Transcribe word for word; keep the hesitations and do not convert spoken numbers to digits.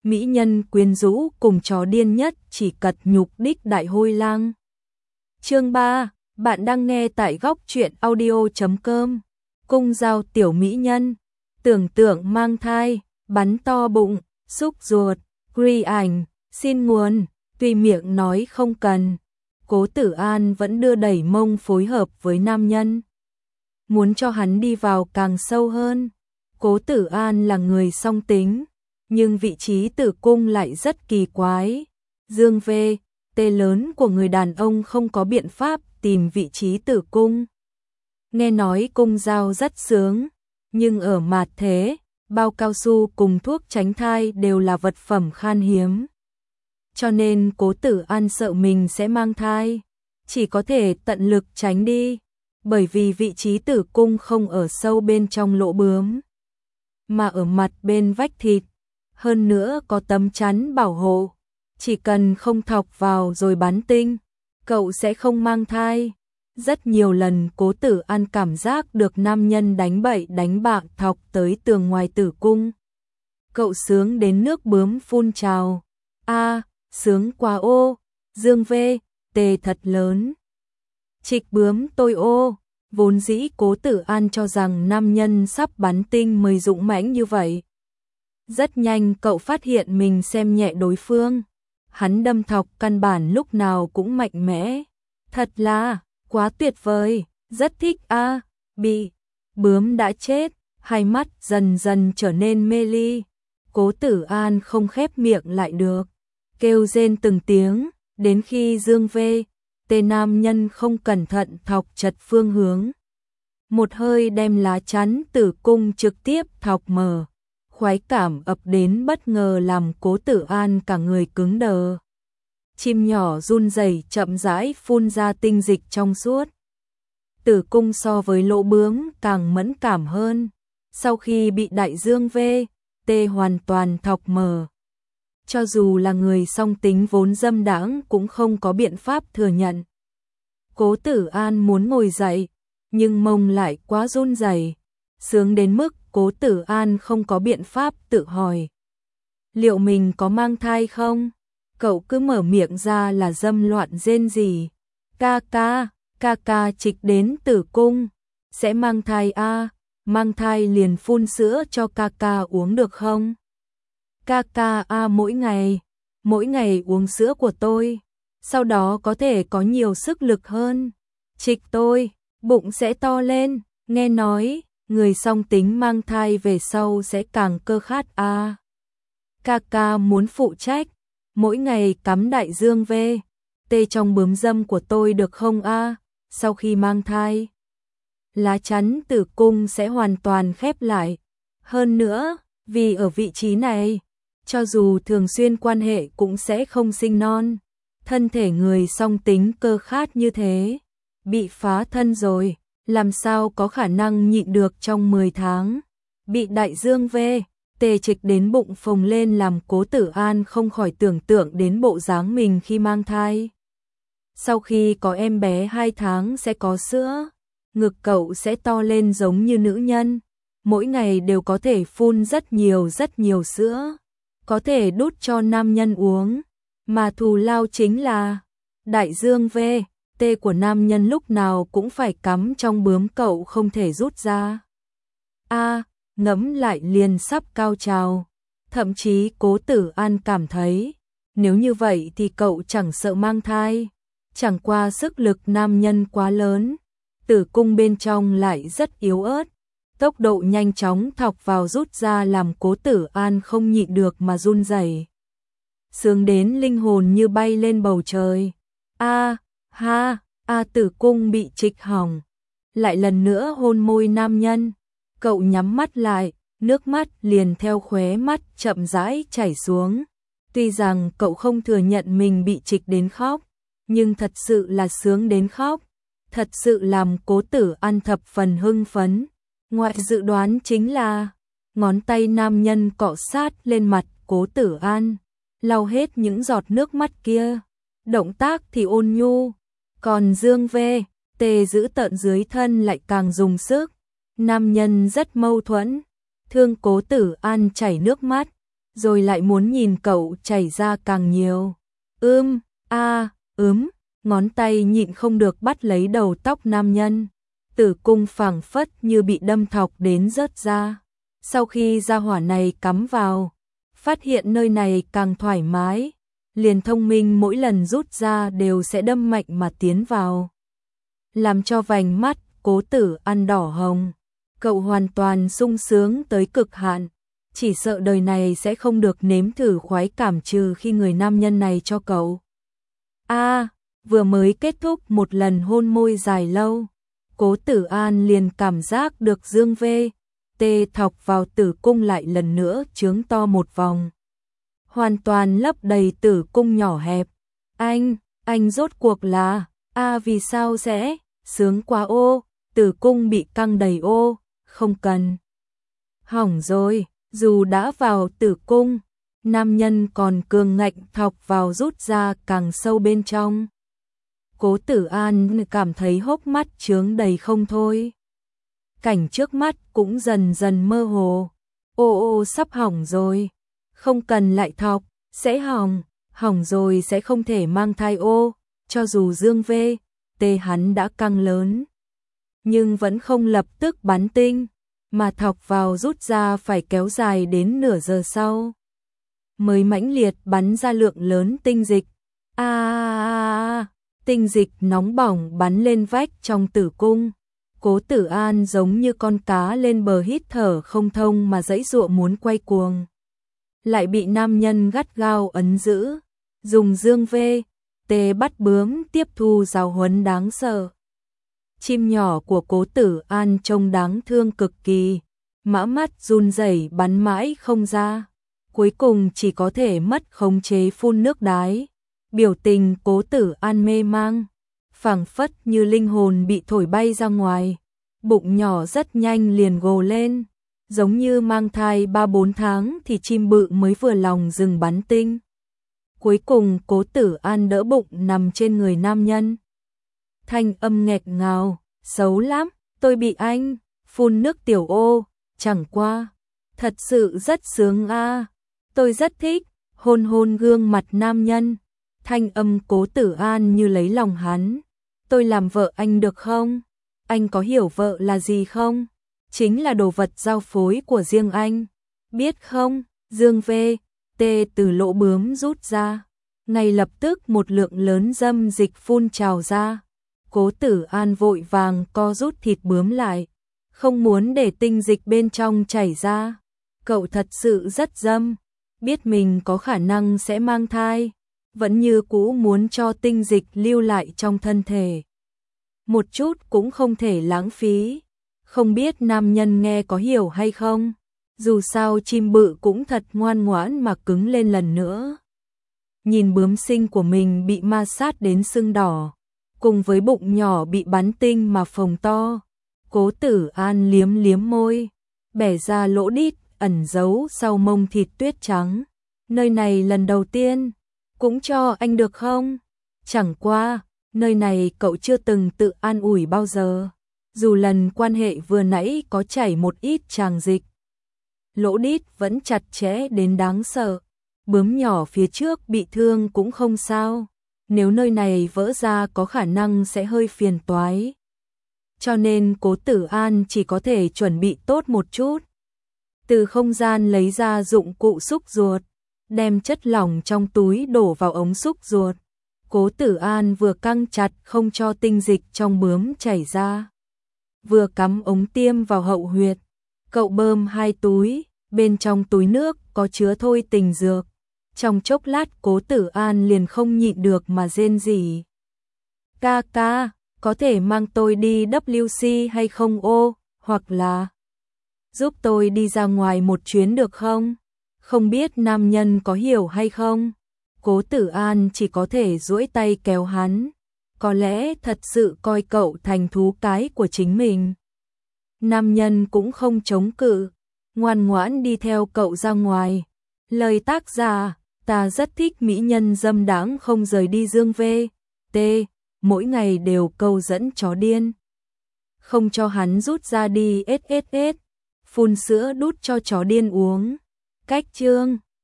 mỹ nhân quyến rũ cùng chó điên nhất chỉ cật nhục đích đại hôi lang. Chương ba, bạn đang nghe tại góc truyện audio chấm com. Cung giao tiểu mỹ nhân, tưởng tượng mang thai, bắn to bụng, xúc ruột, ghi ảnh, xin nguồn, tuy miệng nói không cần. Cố Tử An vẫn đưa đẩy mông phối hợp với nam nhân, muốn cho hắn đi vào càng sâu hơn. Cố Tử An là người song tính, nhưng vị trí tử cung lại rất kỳ quái. Dương V, tê lớn của người đàn ông không có biện pháp tìm vị trí tử cung. Nghe nói cung giao rất sướng, nhưng ở mạt thế, bao cao su cùng thuốc tránh thai đều là vật phẩm khan hiếm. Cho nên Cố Tử An sợ mình sẽ mang thai, chỉ có thể tận lực tránh đi, bởi vì vị trí tử cung không ở sâu bên trong lỗ bướm, mà ở mặt bên vách thịt, hơn nữa có tấm chắn bảo hộ, chỉ cần không thọc vào rồi bắn tinh, cậu sẽ không mang thai. Rất nhiều lần Cố Tử An cảm giác được nam nhân đánh bậy đánh bạ thọc tới tường ngoài tử cung. Cậu sướng đến nước bướm phun trào. A, sướng quá ô, Dương V, tê thật lớn. Trịch bướm tôi ô, vốn dĩ Cố Tử An cho rằng nam nhân sắp bắn tinh mới dũng mãnh như vậy. Rất nhanh cậu phát hiện mình xem nhẹ đối phương. Hắn đâm thọc căn bản lúc nào cũng mạnh mẽ. Thật là quá tuyệt vời, rất thích a. À. Bị bướm đã chết, hai mắt dần dần trở nên mê ly. Cố Tử An không khép miệng lại được, kêu rên từng tiếng, đến khi Dương V, tê nam nhân không cẩn thận thọc chật phương hướng, một hơi đem lá chắn tử cung trực tiếp thọc mở. Khoái cảm ập đến bất ngờ làm Cố Tử An cả người cứng đờ. Chim nhỏ run rẩy chậm rãi phun ra tinh dịch trong suốt. Tử cung so với lỗ bướm càng mẫn cảm hơn. Sau khi bị đại dương V, tê hoàn toàn thọc mở, cho dù là người song tính vốn dâm đãng cũng không có biện pháp thừa nhận. Cố Tử An muốn ngồi dậy, nhưng mông lại quá run rẩy, sướng đến mức Cố Tử An không có biện pháp tự hỏi liệu mình có mang thai không. Cậu cứ mở miệng ra là dâm loạn rên rỉ. Ca ca, ca ca trịch đến tử cung, sẽ mang thai a, à, mang thai liền phun sữa cho ca ca uống được không? Ca ca a à, mỗi ngày, mỗi ngày uống sữa của tôi, sau đó có thể có nhiều sức lực hơn. Trịch tôi, bụng sẽ to lên, nghe nói người song tính mang thai về sau sẽ càng cơ khát a. À. Ca ca muốn phụ trách, mỗi ngày cắm đại dương V, tê trong bướm dâm của tôi được không a? À? Sau khi mang thai, lá chắn tử cung sẽ hoàn toàn khép lại. Hơn nữa, vì ở vị trí này, cho dù thường xuyên quan hệ cũng sẽ không sinh non. Thân thể người song tính cơ khát như thế, bị phá thân rồi, làm sao có khả năng nhịn được trong mười tháng. Bị đại dương V, tê trịch đến bụng phồng lên làm Cố Tử An không khỏi tưởng tượng đến bộ dáng mình khi mang thai. Sau khi có em bé hai tháng sẽ có sữa, ngực cậu sẽ to lên giống như nữ nhân, mỗi ngày đều có thể phun rất nhiều rất nhiều sữa, có thể đút cho nam nhân uống, mà thù lao chính là đại dương V, tê của nam nhân lúc nào cũng phải cắm trong bướm cậu không thể rút ra. A, à, ngẫm lại liền sắp cao trào, thậm chí Cố Tử An cảm thấy, nếu như vậy thì cậu chẳng sợ mang thai, chẳng qua sức lực nam nhân quá lớn, tử cung bên trong lại rất yếu ớt, tốc độ nhanh chóng thọc vào rút ra làm Cố Tử An không nhịn được mà run rẩy. Sướng đến linh hồn như bay lên bầu trời. A, à, ha, a à, tử cung bị trịch hỏng, lại lần nữa hôn môi nam nhân. Cậu nhắm mắt lại, nước mắt liền theo khóe mắt chậm rãi chảy xuống. Tuy rằng cậu không thừa nhận mình bị trịch đến khóc, nhưng thật sự là sướng đến khóc, thật sự làm Cố Tử An thập phần hưng phấn. Ngoại dự đoán chính là, ngón tay nam nhân cọ sát lên mặt Cố Tử An, lau hết những giọt nước mắt kia. Động tác thì ôn nhu, còn dương V, tê giữ tận dưới thân lại càng dùng sức. Nam nhân rất mâu thuẫn, thương Cố Tử An chảy nước mắt, rồi lại muốn nhìn cậu chảy ra càng nhiều. Ưm, a, à, ướm, ngón tay nhịn không được bắt lấy đầu tóc nam nhân. Tử cung phảng phất như bị đâm thọc đến rớt ra. Sau khi gia hỏa này cắm vào, phát hiện nơi này càng thoải mái, liền thông minh mỗi lần rút ra đều sẽ đâm mạnh mà tiến vào, làm cho vành mắt Cố Tử An đỏ hồng. Cậu hoàn toàn sung sướng tới cực hạn, chỉ sợ đời này sẽ không được nếm thử khoái cảm trừ khi người nam nhân này cho cậu. A, à, vừa mới kết thúc một lần hôn môi dài lâu, Cố Tử An liền cảm giác được dương vê, tê thọc vào tử cung lại lần nữa trướng to một vòng. Hoàn toàn lấp đầy tử cung nhỏ hẹp. Anh, anh rốt cuộc là, a à, vì sao sẽ, sướng quá ô, tử cung bị căng đầy ô, không cần. Hỏng rồi, dù đã vào tử cung, nam nhân còn cường ngạnh thọc vào rút ra càng sâu bên trong. Cố Tử An cảm thấy hốc mắt trướng đầy không thôi. Cảnh trước mắt cũng dần dần mơ hồ. Ô ô sắp hỏng rồi. Không cần lại thọc, sẽ hỏng. Hỏng rồi sẽ không thể mang thai ô. Cho dù dương vê, tê hắn đã căng lớn, nhưng vẫn không lập tức bắn tinh. Mà thọc vào rút ra phải kéo dài đến nửa giờ sau mới mãnh liệt bắn ra lượng lớn tinh dịch. A à, à, tinh dịch nóng bỏng bắn lên vách trong tử cung. Cố Tử An giống như con cá lên bờ hít thở không thông mà giãy giụa muốn quay cuồng. Lại bị nam nhân gắt gao ấn giữ, dùng dương vê, tê bắt bướm tiếp thu giáo huấn đáng sợ. Chim nhỏ của Cố Tử An trông đáng thương cực kỳ, mã mắt run rẩy bắn mãi không ra, cuối cùng chỉ có thể mất khống chế phun nước đái. Biểu tình Cố Tử An mê mang, phảng phất như linh hồn bị thổi bay ra ngoài, bụng nhỏ rất nhanh liền gồ lên, giống như mang thai ba bốn tháng thì chim bự mới vừa lòng dừng bắn tinh. Cuối cùng Cố Tử An đỡ bụng nằm trên người nam nhân. Thanh âm nghẹt ngào, xấu lắm, tôi bị anh phun nước tiểu ô, chẳng qua, thật sự rất sướng a, à. Tôi rất thích, hôn hôn gương mặt nam nhân. Thanh âm Cố Tử An như lấy lòng hắn. Tôi làm vợ anh được không? Anh có hiểu vợ là gì không? Chính là đồ vật giao phối của riêng anh. Biết không? Dương vê, tê từ lỗ bướm rút ra. Ngay lập tức một lượng lớn dâm dịch phun trào ra. Cố Tử An vội vàng co rút thịt bướm lại, không muốn để tinh dịch bên trong chảy ra. Cậu thật sự rất dâm, biết mình có khả năng sẽ mang thai, vẫn như cũ muốn cho tinh dịch lưu lại trong thân thể. Một chút cũng không thể lãng phí. Không biết nam nhân nghe có hiểu hay không, dù sao chim bự cũng thật ngoan ngoãn mà cứng lên lần nữa. Nhìn bướm sinh của mình bị ma sát đến sưng đỏ, cùng với bụng nhỏ bị bắn tinh mà phồng to, Cố Tử An liếm liếm môi, bẻ ra lỗ đít ẩn giấu sau mông thịt tuyết trắng. Nơi này lần đầu tiên, cũng cho anh được không? Chẳng qua, nơi này cậu chưa từng tự an ủi bao giờ, dù lần quan hệ vừa nãy có chảy một ít tràng dịch. Lỗ đít vẫn chặt chẽ đến đáng sợ, bướm nhỏ phía trước bị thương cũng không sao, nếu nơi này vỡ ra có khả năng sẽ hơi phiền toái. Cho nên Cố Tử An chỉ có thể chuẩn bị tốt một chút. Từ không gian lấy ra dụng cụ xúc ruột, đem chất lỏng trong túi đổ vào ống xúc ruột. Cố Tử An vừa căng chặt không cho tinh dịch trong bướm chảy ra, vừa cắm ống tiêm vào hậu huyệt. Cậu bơm hai túi, bên trong túi nước có chứa thôi tình dược. Trong chốc lát Cố Tử An liền không nhịn được mà rên rỉ. Ca ca, có thể mang tôi đi vê kép xê hay không ô, hoặc là giúp tôi đi ra ngoài một chuyến được không? Không biết nam nhân có hiểu hay không? Cố Tử An chỉ có thể duỗi tay kéo hắn, có lẽ thật sự coi cậu thành thú cái của chính mình. Nam nhân cũng không chống cự, ngoan ngoãn đi theo cậu ra ngoài. Lời tác giả, ta rất thích mỹ nhân dâm đãng không rời đi dương vê, tê, mỗi ngày đều câu dẫn chó điên. Không cho hắn rút ra đi ét ét ét, phun sữa đút cho chó điên uống. Cách chương